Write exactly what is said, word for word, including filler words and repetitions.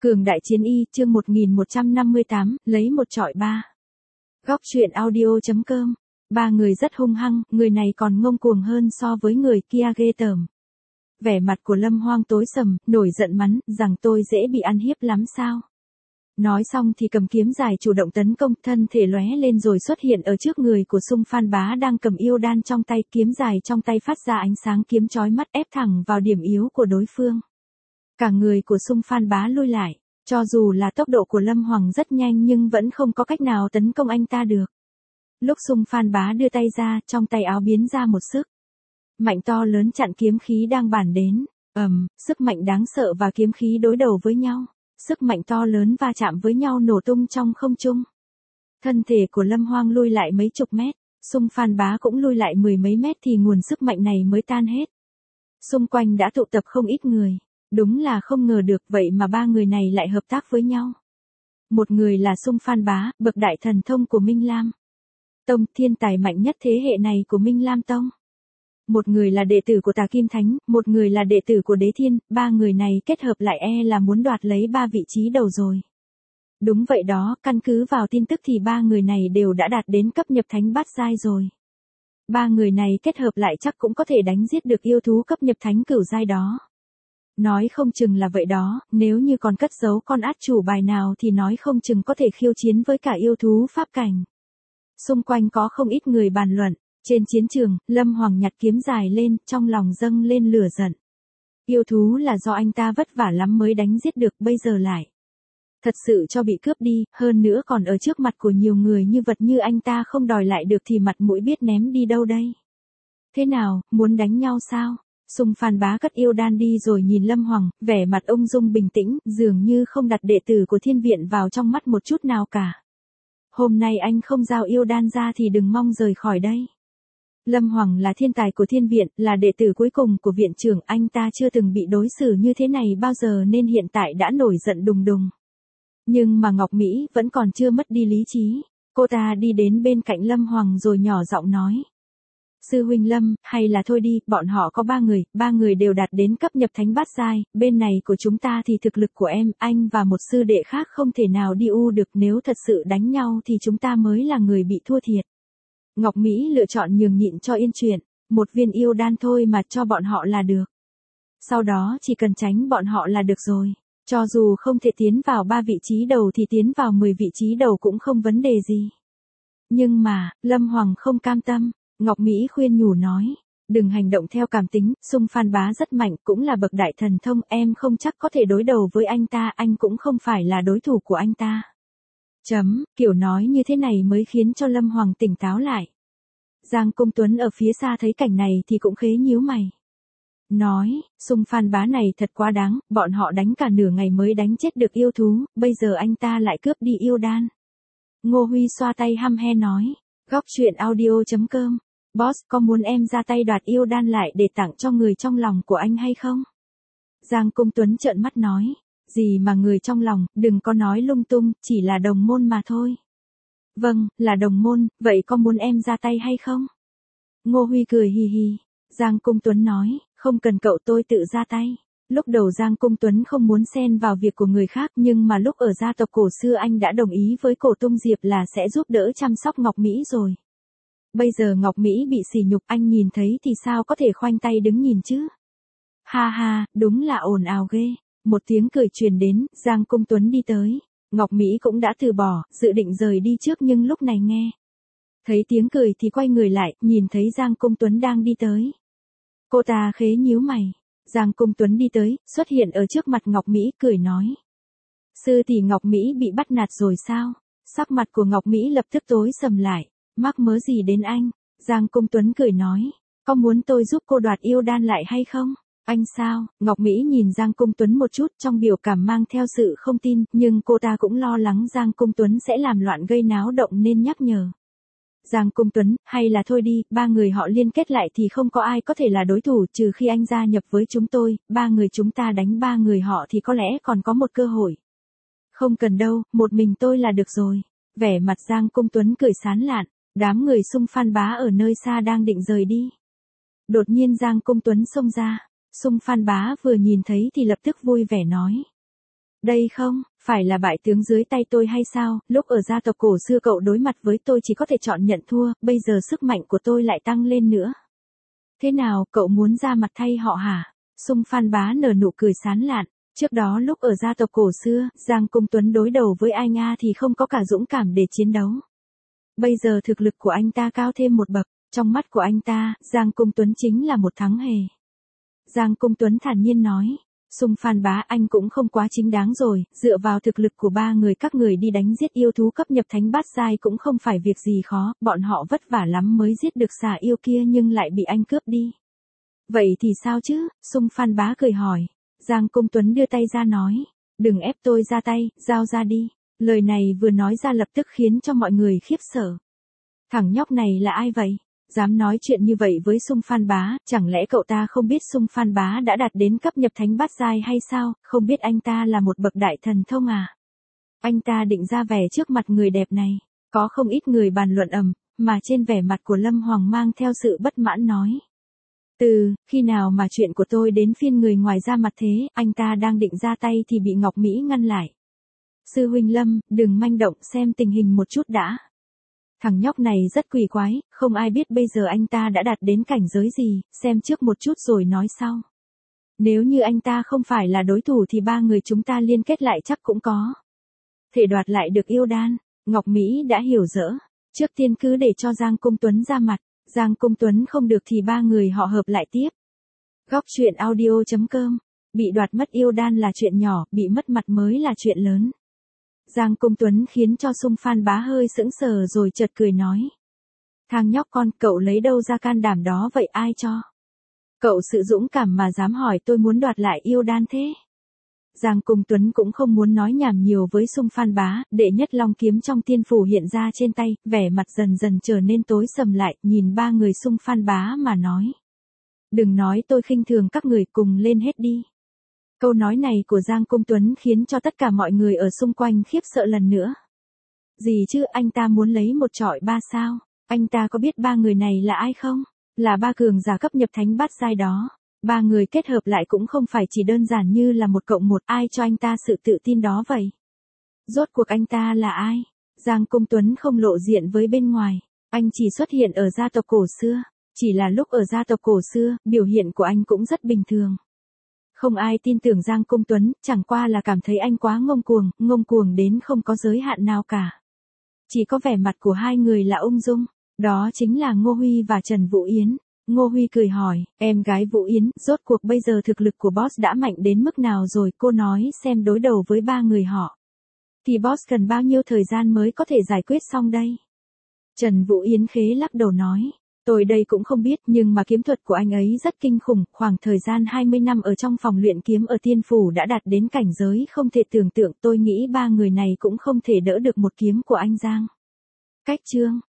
Cường đại chiến y, chương một nghìn một trăm năm mươi tám, lấy một trọi ba. Góc truyện audio.com. Ba người rất hung hăng, người này còn ngông cuồng hơn so với người kia ghê tởm. Vẻ mặt của Lâm Hoang tối sầm, nổi giận mắng, rằng tôi dễ bị ăn hiếp lắm sao. Nói xong thì cầm kiếm dài chủ động tấn công, thân thể lóe lên rồi xuất hiện ở trước người của Sung Phan Bá đang cầm yêu đan trong tay, kiếm dài trong tay phát ra ánh sáng kiếm chói mắt ép thẳng vào điểm yếu của đối phương. Cả người của Sung Phan Bá lui lại, cho dù là tốc độ của Lâm Hoang rất nhanh nhưng vẫn không có cách nào tấn công anh ta được. Lúc Sung Phan Bá đưa tay ra, trong tay áo biến ra một sức mạnh to lớn chặn kiếm khí đang bàn đến. Ầm, um, sức mạnh đáng sợ và kiếm khí đối đầu với nhau. Sức mạnh to lớn va chạm với nhau nổ tung trong không trung. Thân thể của Lâm Hoang lui lại mấy chục mét, Sung Phan Bá cũng lui lại mười mấy mét thì nguồn sức mạnh này mới tan hết. Xung quanh đã tụ tập không ít người. Đúng là không ngờ được vậy mà ba người này lại hợp tác với nhau. Một người là Sung Phan Bá, bậc đại thần thông của Minh Lam Tông, thiên tài mạnh nhất thế hệ này của Minh Lam Tông. Một người là đệ tử của Tà Kim Thánh, một người là đệ tử của Đế Thiên, ba người này kết hợp lại e là muốn đoạt lấy ba vị trí đầu rồi. Đúng vậy đó, căn cứ vào tin tức thì ba người này đều đã đạt đến cấp nhập thánh bát giai rồi. Ba người này kết hợp lại chắc cũng có thể đánh giết được yêu thú cấp nhập thánh cửu giai đó. Nói không chừng là vậy đó, nếu như còn cất giấu con át chủ bài nào thì nói không chừng có thể khiêu chiến với cả yêu thú pháp cảnh. Xung quanh có không ít người bàn luận. Trên chiến trường, Lâm Hoang nhặt kiếm dài lên, trong lòng dâng lên lửa giận. Yêu thú là do anh ta vất vả lắm mới đánh giết được, bây giờ lại thật sự cho bị cướp đi, hơn nữa còn ở trước mặt của nhiều người như vật như anh ta không đòi lại được thì mặt mũi biết ném đi đâu đây. Thế nào, muốn đánh nhau sao? Sung Phan Bá cất yêu đan đi rồi nhìn Lâm Hoang, vẻ mặt ung dung bình tĩnh, dường như không đặt đệ tử của thiên viện vào trong mắt một chút nào cả. Hôm nay anh không giao yêu đan ra thì đừng mong rời khỏi đây. Lâm Hoang là thiên tài của thiên viện, là đệ tử cuối cùng của viện trưởng, anh ta chưa từng bị đối xử như thế này bao giờ nên hiện tại đã nổi giận đùng đùng. Nhưng mà Ngọc Mỹ vẫn còn chưa mất đi lý trí. Cô ta đi đến bên cạnh Lâm Hoang rồi nhỏ giọng nói. Sư huynh Lâm, hay là thôi đi, bọn họ có ba người, ba người đều đạt đến cấp nhập thánh bát giai, bên này của chúng ta thì thực lực của em, anh và một sư đệ khác không thể nào đi u được, nếu thật sự đánh nhau thì chúng ta mới là người bị thua thiệt. Ngọc Mỹ lựa chọn nhường nhịn cho yên chuyện, một viên yêu đan thôi mà cho bọn họ là được. Sau đó chỉ cần tránh bọn họ là được rồi, cho dù không thể tiến vào ba vị trí đầu thì tiến vào mười vị trí đầu cũng không vấn đề gì. Nhưng mà, Lâm Hoang không cam tâm. Ngọc Mỹ khuyên nhủ nói, đừng hành động theo cảm tính, Sung Phan Bá rất mạnh, cũng là bậc đại thần thông, em không chắc có thể đối đầu với anh ta, anh cũng không phải là đối thủ của anh ta. Chấm, kiểu nói như thế này mới khiến cho Lâm Hoang tỉnh táo lại. Giang Công Tuấn ở phía xa thấy cảnh này thì cũng khế nhíu mày. Nói, Sung Phan Bá này thật quá đáng, bọn họ đánh cả nửa ngày mới đánh chết được yêu thú, bây giờ anh ta lại cướp đi yêu đan. Ngô Huy xoa tay hăm he nói, góc truyện audio.com. Boss, có muốn em ra tay đoạt yêu đan lại để tặng cho người trong lòng của anh hay không? Giang Công Tuấn trợn mắt nói, gì mà người trong lòng, đừng có nói lung tung, chỉ là đồng môn mà thôi. Vâng, là đồng môn, vậy có muốn em ra tay hay không? Ngô Huy cười hì hì. Giang Công Tuấn nói, không cần cậu, tôi tự ra tay. Lúc đầu Giang Công Tuấn không muốn xen vào việc của người khác, nhưng mà lúc ở gia tộc cổ xưa anh đã đồng ý với Cổ Tung Diệp là sẽ giúp đỡ chăm sóc Ngọc Mỹ rồi. Bây giờ Ngọc Mỹ bị sỉ nhục, anh nhìn thấy thì sao có thể khoanh tay đứng nhìn chứ? Ha ha, đúng là ồn ào ghê. Một tiếng cười truyền đến, Giang Công Tuấn đi tới. Ngọc Mỹ cũng đã từ bỏ, dự định rời đi trước nhưng lúc này nghe thấy tiếng cười thì quay người lại, nhìn thấy Giang Công Tuấn đang đi tới. Cô ta khế nhíu mày. Giang Công Tuấn đi tới, xuất hiện ở trước mặt Ngọc Mỹ, cười nói. Sư tỷ Ngọc Mỹ bị bắt nạt rồi sao? Sắc mặt của Ngọc Mỹ lập tức tối sầm lại. Mắc mớ gì đến anh? Giang Công Tuấn cười nói. Có muốn tôi giúp cô đoạt yêu đan lại hay không? Anh sao? Ngọc Mỹ nhìn Giang Công Tuấn một chút, trong biểu cảm mang theo sự không tin, nhưng cô ta cũng lo lắng Giang Công Tuấn sẽ làm loạn gây náo động nên nhắc nhở. Giang Công Tuấn, hay là thôi đi, ba người họ liên kết lại thì không có ai có thể là đối thủ, trừ khi anh gia nhập với chúng tôi, ba người chúng ta đánh ba người họ thì có lẽ còn có một cơ hội. Không cần đâu, một mình tôi là được rồi. Vẻ mặt Giang Công Tuấn cười sán lạn, đám người Sung Phan Bá ở nơi xa đang định rời đi. Đột nhiên Giang Công Tuấn xông ra, Sung Phan Bá vừa nhìn thấy thì lập tức vui vẻ nói. Đây không, phải là bại tướng dưới tay tôi hay sao, lúc ở gia tộc cổ xưa cậu đối mặt với tôi chỉ có thể chọn nhận thua, bây giờ sức mạnh của tôi lại tăng lên nữa. Thế nào, cậu muốn ra mặt thay họ hả? Sung Phan Bá nở nụ cười sán lạn. Trước đó lúc ở gia tộc cổ xưa, Giang Cung Tuấn đối đầu với anh A thì không có cả dũng cảm để chiến đấu. Bây giờ thực lực của anh ta cao thêm một bậc, trong mắt của anh ta, Giang Cung Tuấn chính là một thắng hề. Giang Cung Tuấn thản nhiên nói, Sung Phan Bá anh cũng không quá chính đáng rồi, dựa vào thực lực của ba người các người đi đánh giết yêu thú cấp nhập thánh bát giai cũng không phải việc gì khó, bọn họ vất vả lắm mới giết được xà yêu kia nhưng lại bị anh cướp đi. Vậy thì sao chứ, Sung Phan Bá cười hỏi. Giang Cung Tuấn đưa tay ra nói, đừng ép tôi ra tay, giao ra đi. Lời này vừa nói ra lập tức khiến cho mọi người khiếp sợ. Thằng nhóc này là ai vậy? Dám nói chuyện như vậy với Sung Phan Bá, chẳng lẽ cậu ta không biết Sung Phan Bá đã đạt đến cấp nhập thánh bát giai hay sao, không biết anh ta là một bậc đại thần thông à? Anh ta định ra vẻ trước mặt người đẹp này, có không ít người bàn luận ầm, mà trên vẻ mặt của Lâm Hoàng mang theo sự bất mãn nói. Từ, khi nào mà chuyện của tôi đến phiên người ngoài ra mặt thế, anh ta đang định ra tay thì bị Ngọc Mỹ ngăn lại. Sư huynh Lâm, đừng manh động, xem tình hình một chút đã. Thằng nhóc này rất quỷ quái, không ai biết bây giờ anh ta đã đạt đến cảnh giới gì, xem trước một chút rồi nói sau. Nếu như anh ta không phải là đối thủ thì ba người chúng ta liên kết lại chắc cũng có thể đoạt lại được yêu đan. Ngọc Mỹ đã hiểu dỡ, trước tiên cứ để cho Giang Cung Tuấn ra mặt. Giang Cung Tuấn không được thì ba người họ hợp lại tiếp. Góc truyện audio chấm com. Bị đoạt mất yêu đan là chuyện nhỏ, bị mất mặt mới là chuyện lớn. Giang Cung Tuấn khiến cho Sung Phan Bá hơi sững sờ rồi chợt cười nói. Thằng nhóc con, cậu lấy đâu ra can đảm đó vậy, ai cho? Cậu sự dũng cảm mà dám hỏi tôi muốn đoạt lại yêu đan thế? Giang Cung Tuấn cũng không muốn nói nhảm nhiều với Sung Phan Bá, đệ nhất long kiếm trong tiên phủ hiện ra trên tay, vẻ mặt dần dần trở nên tối sầm lại, nhìn ba người Sung Phan Bá mà nói. Đừng nói tôi khinh thường các người, cùng lên hết đi. Câu nói này của Giang Cung Tuấn khiến cho tất cả mọi người ở xung quanh khiếp sợ lần nữa. Gì chứ, anh ta muốn lấy một chọi ba sao? Anh ta có biết ba người này là ai không? Là ba cường giả cấp nhập thánh bát giai đó. Ba người kết hợp lại cũng không phải chỉ đơn giản như là một cộng một, ai cho anh ta sự tự tin đó vậy? Rốt cuộc anh ta là ai? Giang Cung Tuấn không lộ diện với bên ngoài, anh chỉ xuất hiện ở gia tộc cổ xưa, chỉ là lúc ở gia tộc cổ xưa, biểu hiện của anh cũng rất bình thường. Không ai tin tưởng Giang Cung Tuấn, chẳng qua là cảm thấy anh quá ngông cuồng, ngông cuồng đến không có giới hạn nào cả. Chỉ có vẻ mặt của hai người là ung dung, đó chính là Ngô Huy và Trần Vũ Yến. Ngô Huy cười hỏi, em gái Vũ Yến, rốt cuộc bây giờ thực lực của boss đã mạnh đến mức nào rồi, cô nói xem đối đầu với ba người họ. Thì boss cần bao nhiêu thời gian mới có thể giải quyết xong đây? Trần Vũ Yến khế lắc đầu nói, tôi đây cũng không biết nhưng mà kiếm thuật của anh ấy rất kinh khủng, khoảng thời gian hai mươi năm ở trong phòng luyện kiếm ở tiên phủ đã đạt đến cảnh giới không thể tưởng tượng, tôi nghĩ ba người này cũng không thể đỡ được một kiếm của anh Giang. Cách chương